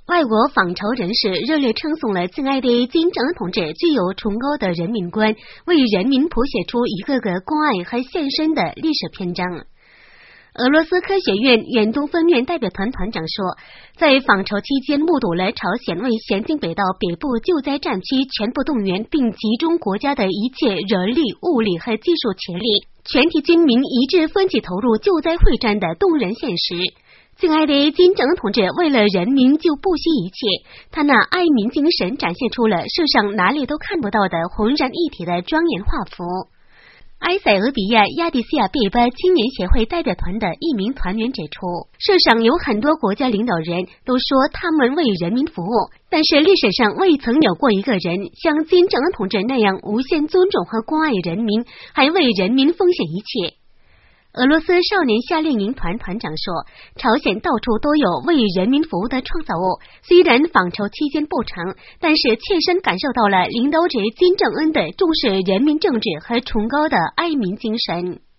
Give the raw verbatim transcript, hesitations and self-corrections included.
外国访朝人士热烈称颂了敬爱的金正恩同志具有崇高的人民观，为人民谱写出一个个关爱和献身的历史篇章。俄罗斯科学院远东分院代表团团长说，在访朝期间目睹了朝鲜为咸镜北道北部救灾战区全部动员并集中国家的一切人力、物力和技术潜力，全体军民一致奋起投入救灾会战的动人现实。敬爱的金正恩同志为了人民就不惜一切，他那爱民精神展现出了世上哪里都看不到的浑然一体的庄严画幅。埃塞俄比亚亚的西亚贝巴青年协会代表团的一名团员指出，世上有很多国家领导人都说他们为人民服务，但是历史上未曾有过一个人像金正恩同志那样无限尊重和关爱人民，还为人民奉献一切。俄罗斯少年夏令营团团长说，朝鲜到处都有为人民服务的创造物，虽然访朝期间不长，但是切身感受到了领导者金正恩的重视人民政治和崇高的爱民精神。